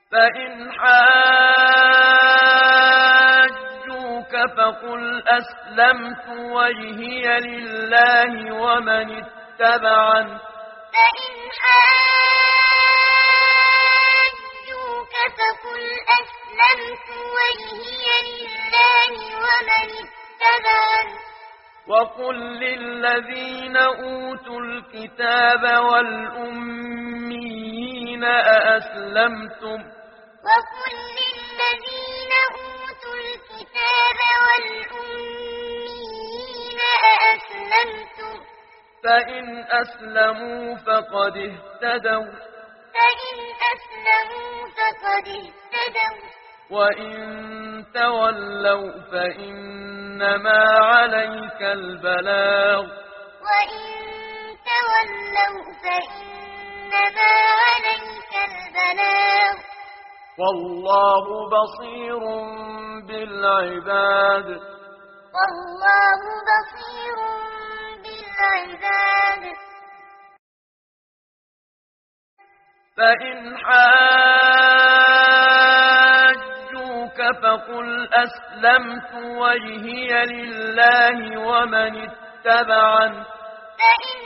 فإن حاجوك فقل أسلمت وجهي لله ومن اتبعن. فإن حاجوك فقل أسلمت وجهي لله ومن اتبعن. وقل للذين أوتوا الكتاب والأميين أأسلمتم. وقل للذين أوتوا الكتاب والأميين أأسلمتم. فإن أسلموا فقد اهتدوا. فإن أسلموا فقد اهتدوا. وإن تولوا فإنما عليك البلاغ. وإن تولوا فإنما عليك البلاغ. والله بصير بالعباد. والله بصير بالعباد. فإن حاجوك فقل أسلمت وجهي لله ومن اتبعن. فإن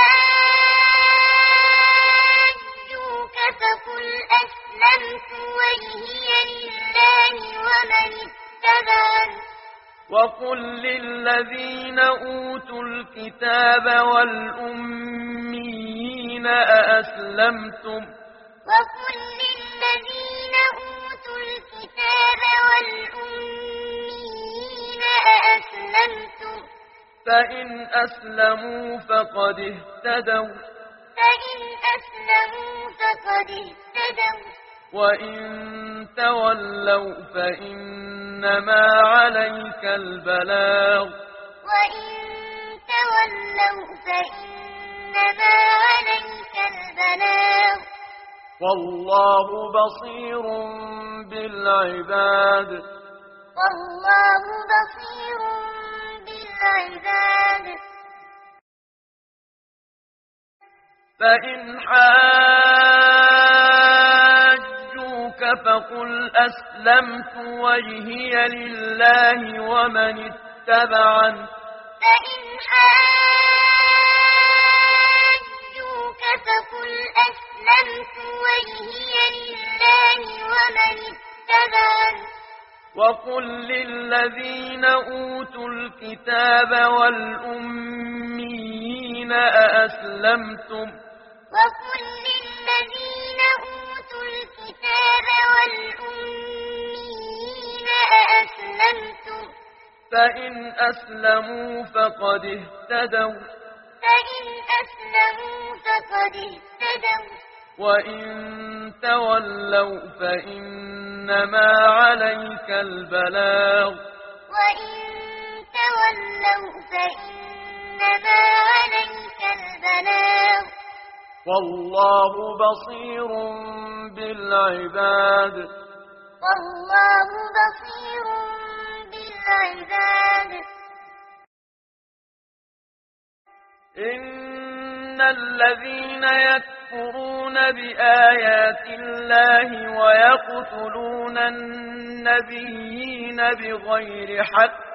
حاجوك فقل أسلمت وجهي لله ومن اتبعن. وقل للذين أوتوا الكتاب والأميين أأسلمتم. وقل للذين أوتوا الكتاب والأميين أأسلمتم. فإن أسلموا فقد اهتدوا. فإن أسلموا فقد اهتدوا. وإن تولوا فإنما عليك البلاغ. وإن تولوا فإنما عليك البلاغ. والله بصير بالعباد. والله بصير بالعباد. فإن حاجوك فقل أسلمت وجهي لله ومن اتبعن. فإن حاجوك فقل أسلمت وجهي لله ومن اتبعن. وقل للذين أوتوا الكتاب والأميين أأسلمتم. وقل للذين أوتوا الكتاب والأميين أأسلمتم. فإن أسلموا فقد اهتدوا. فإن أسلموا فقد اهتدوا. وإن تولوا فإنما عليك البلاغ. وإن تولوا فإنما عليك البلاغ. والله بصير بالعباد. والله بصير بالعباد. إن الذين يكفرون بآيات الله ويقتلون النبيين بغير حق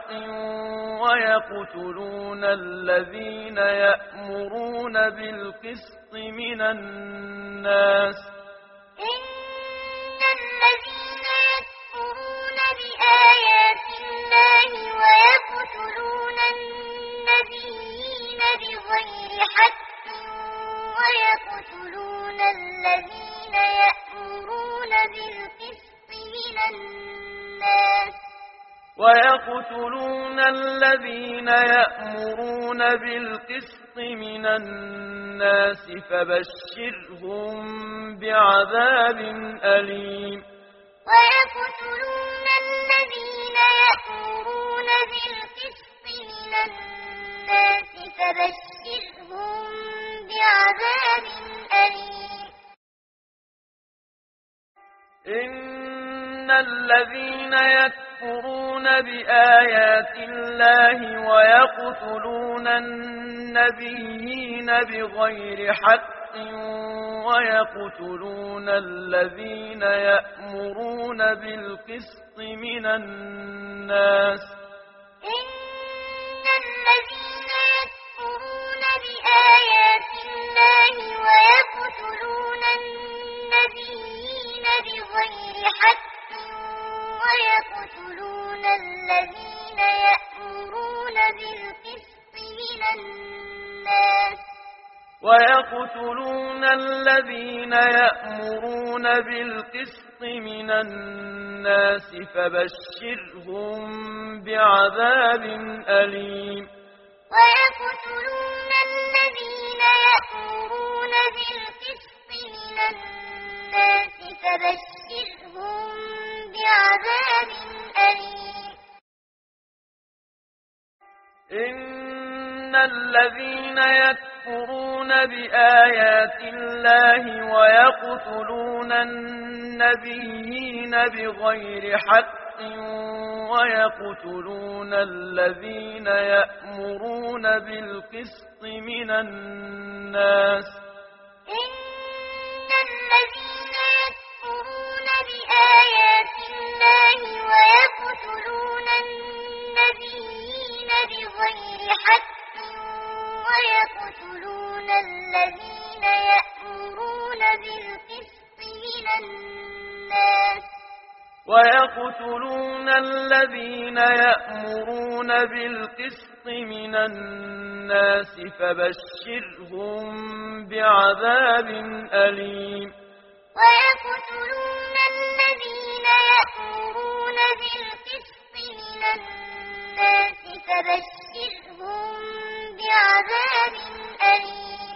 ويقتلون الذين يأمرون بالقسط من الناس. إن الذين يكفرون بآيات الله ويقتلون النبيين بغير حق ويقتلون الذين يأمرون بالقسط من الناس. ويقتلون الذين يأمرون بالقسط من الناس فبشرهم بعذاب أليم. ويقتلون الذين يأمرون بالقسط من الناس فبشرهم بعذاب أليم. إن الذين يكفرون بآيات الله ويقتلون النبيين بغير حق ويقتلون الذين يأمرون بالقسط من الناس. إن الذين يكفرون بآيات الله ويقتلون النبيين بغير حق ويقتلون الذين يأمرون بالقسط من الناس ويقتلون الذين يأمرون بالقسط من الناس فبشرهم بعذاب أليم. ويقتلون الذين يأمرون بالقسط من الناس فبشرهم بعذاب أليم. إن الذين يكفرون بآيات الله ويقتلون النبيين بغير حق ويقتلون الذين يأمرون بالقسط من الناس. إن الذين يكفرون بآيات الله ويقتلون النبيين بغير حق ويقتلون الذين يأمرون بالقسط من الناس ويقتلون الذين يأمرون بالقسط من الناس فبشرهم بعذاب أليم. ويقتلون الذين يأمرون بالقسط من الناس فبشرهم بعذاب أليم.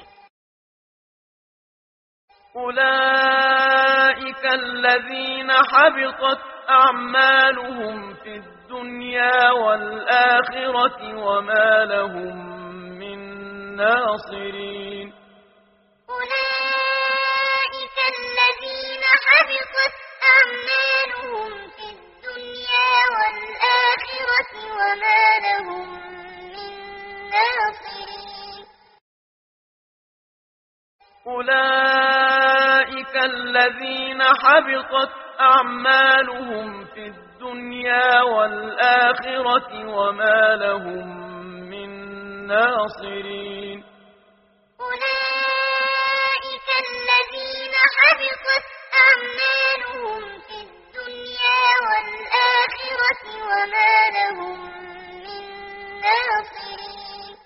أولئك الذين حبطت أعمالهم في الدنيا والآخرة وما لهم من ناصرين. أولئك الذين حبطت أعمالهم في الدنيا والآخرة وما لهم من ناصرين. أولئك الذين حبطت أعمالهم في الدنيا والآخرة وما لهم من ناصرين. أولئك الذين حبطت أعمالهم في الدنيا والآخرة وما لهم من ناصرين.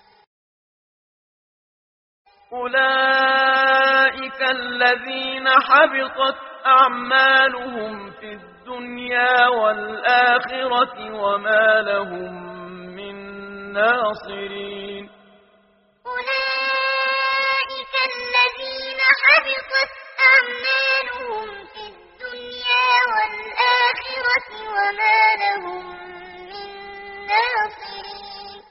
أولئك الذين حبطت أعمالهم في الدنيا والآخرة وما لهم من ناصرين. أولئك الذين حبطت أعمالهم في الدنيا والآخرة وما لهم من ناصرين.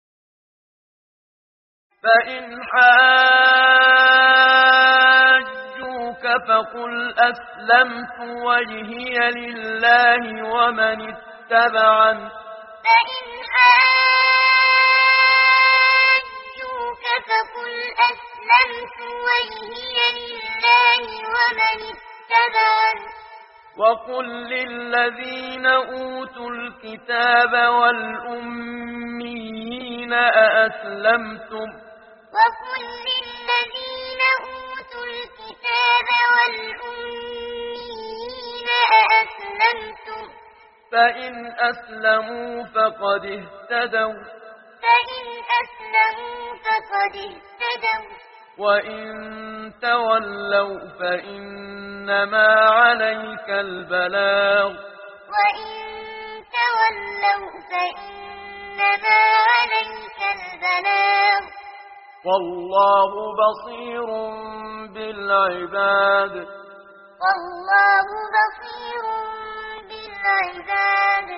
فإن حاجوك فقل أسلمت وجهي لله ومن اتبعن. فإن حاجوك فقل أسلمت وجهي لله ومن اتبعن. وقل للذين أوتوا الكتاب والأميين أأسلمتم. وقل للذين أوتوا الكتاب والأميين أأسلمتم. فإن أسلموا فقد اهتدوا. فإن أسلموا فقد اهتدوا. وإن تولوا فإنما عليك البلاغ. وإن تولوا فإنما عليك البلاغ. والله بصير بالعباد. والله بصير بالعباد.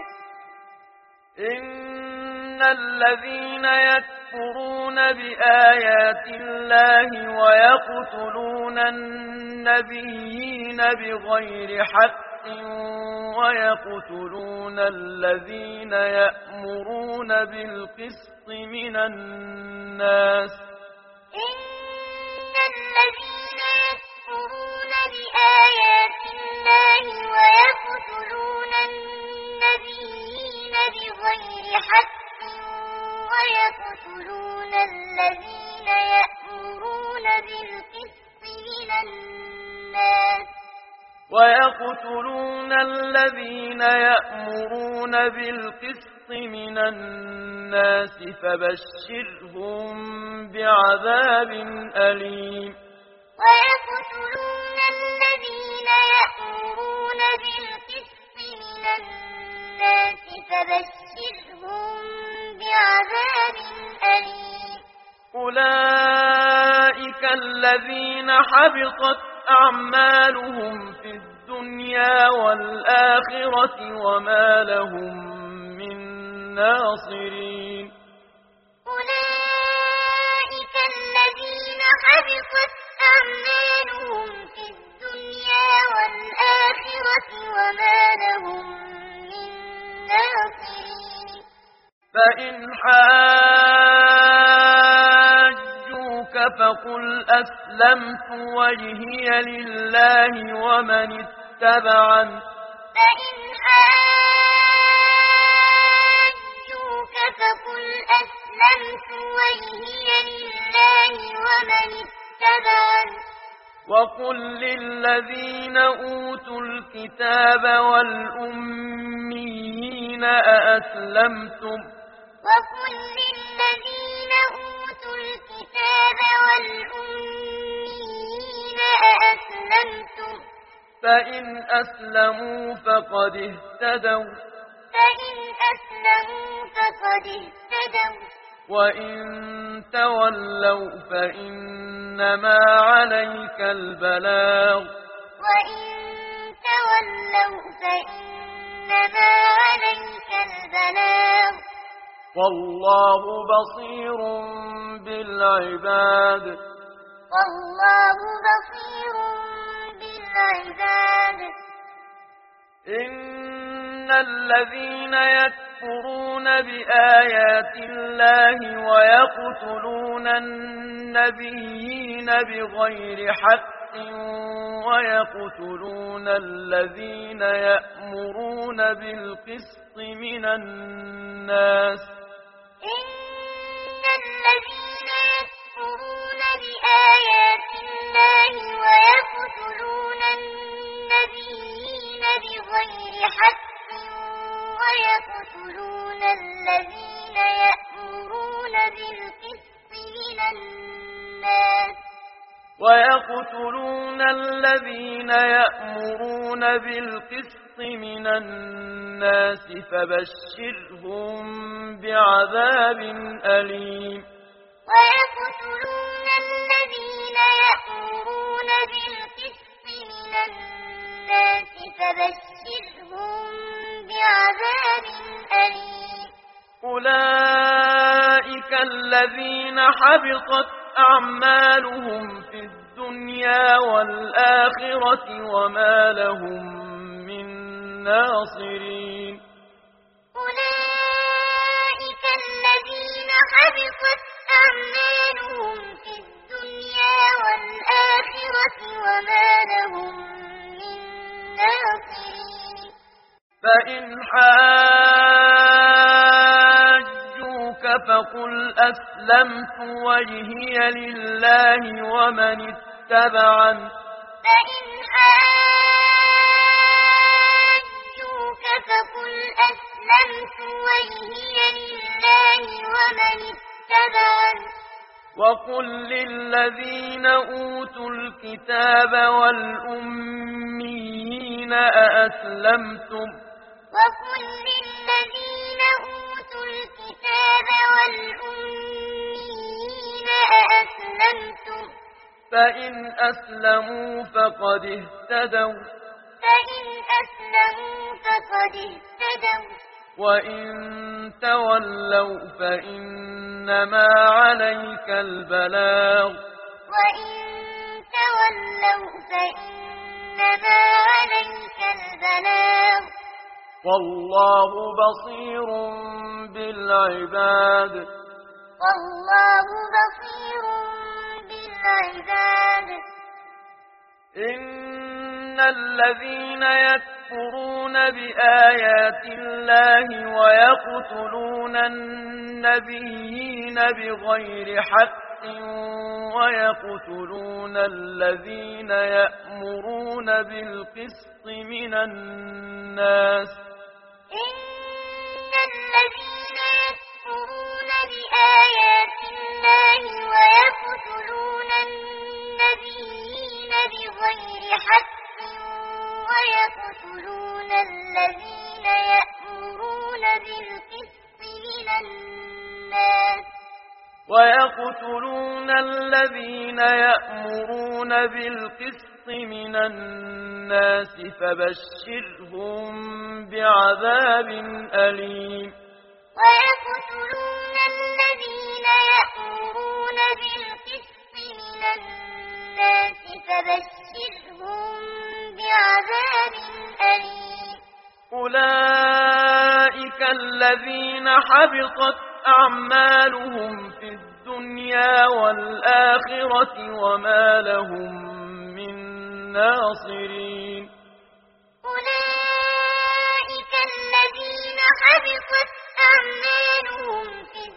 إن الذين يكفرون بآيات الله ويقتلون النبيين بغير حق ويقتلون الذين يأمرون بالقسط من الناس. إن الذين ويقتلون الذين يأمرون بالقسط من الناس فبشرهم بعذاب أليم ويقتلون الذين يأمرون بالقسط من الناس فبشرهم بعذاب أليم أولئك الذين حبطت أعمالهم في الدنيا والآخرة وما لهم من ناصرين أولئك الذين حبطت أعمالهم في الدنيا والآخرة وما لهم من ناصرين فإن حاجوك فقل أسلمت وجهي لله ومن اتبعن فإن حاجوك فقل أسلمت وجهي لله ومن اتبعن وقل للذين أوتوا الكتاب والأميين أأسلمتم وقل للذين أوتوا الكتاب والأميين أأسلمتم فإن أسلموا فقد اهتدوا وإن تولوا فإنما عليك البلاغ والله بصير بالعباد إن الذين يكفرون بآيات الله ويقتلون النبيين بغير حق ويقتلون الذين يأمرون بالقسط من الناس إن الذين يكفرون بآيات الله ويقتلون النبيين بغير حق ويقتلون الذين يأمرون بالقسط من الناس فبشرهم بعذاب أليم ويقتلون الذين يأمرون بالقسط من الناس فبشرهم بعذاب أليم أولئك الذين حبطت أعمالهم في الدنيا والآخرة وما لهم من ناصرين أولئك الذين حبطت أعمالهم في الدنيا والآخرة وما لهم من ناصرين فإن حاجوك فقل أسلمت وجهي لله ومن اتبعن فإن حاجوك فقل أسلمت وجهي لله ومن اتبعن وقل للذين أوتوا الكتاب والأميين أأسلمتم وقل للذين أوتوا الكتاب والأميين أأسلمتم فإن أسلموا فقد اهتدوا وإن تولوا فإنما عليك البلاغ والله بصير بالعباد إن الذين يكفرون بآيات الله ويقتلون النبيين بغير حق ويقتلون الذين يأمرون بالقسط من الناس. إن الذين يكفرون بآيات الله ويقتلون النبيين بغير حق ويقتلون الذين يأمرون بالقسط من الناس فبشرهم بعذاب أليم. ويقتلون الذين يأمرون بالقسط من الناس فبشرهم بعذاب أليم. أولئك الذين حبطت أعمالهم في الدنيا والآخرة وما لهم من ناصرين. أولئك الذين حبطت أعمالهم في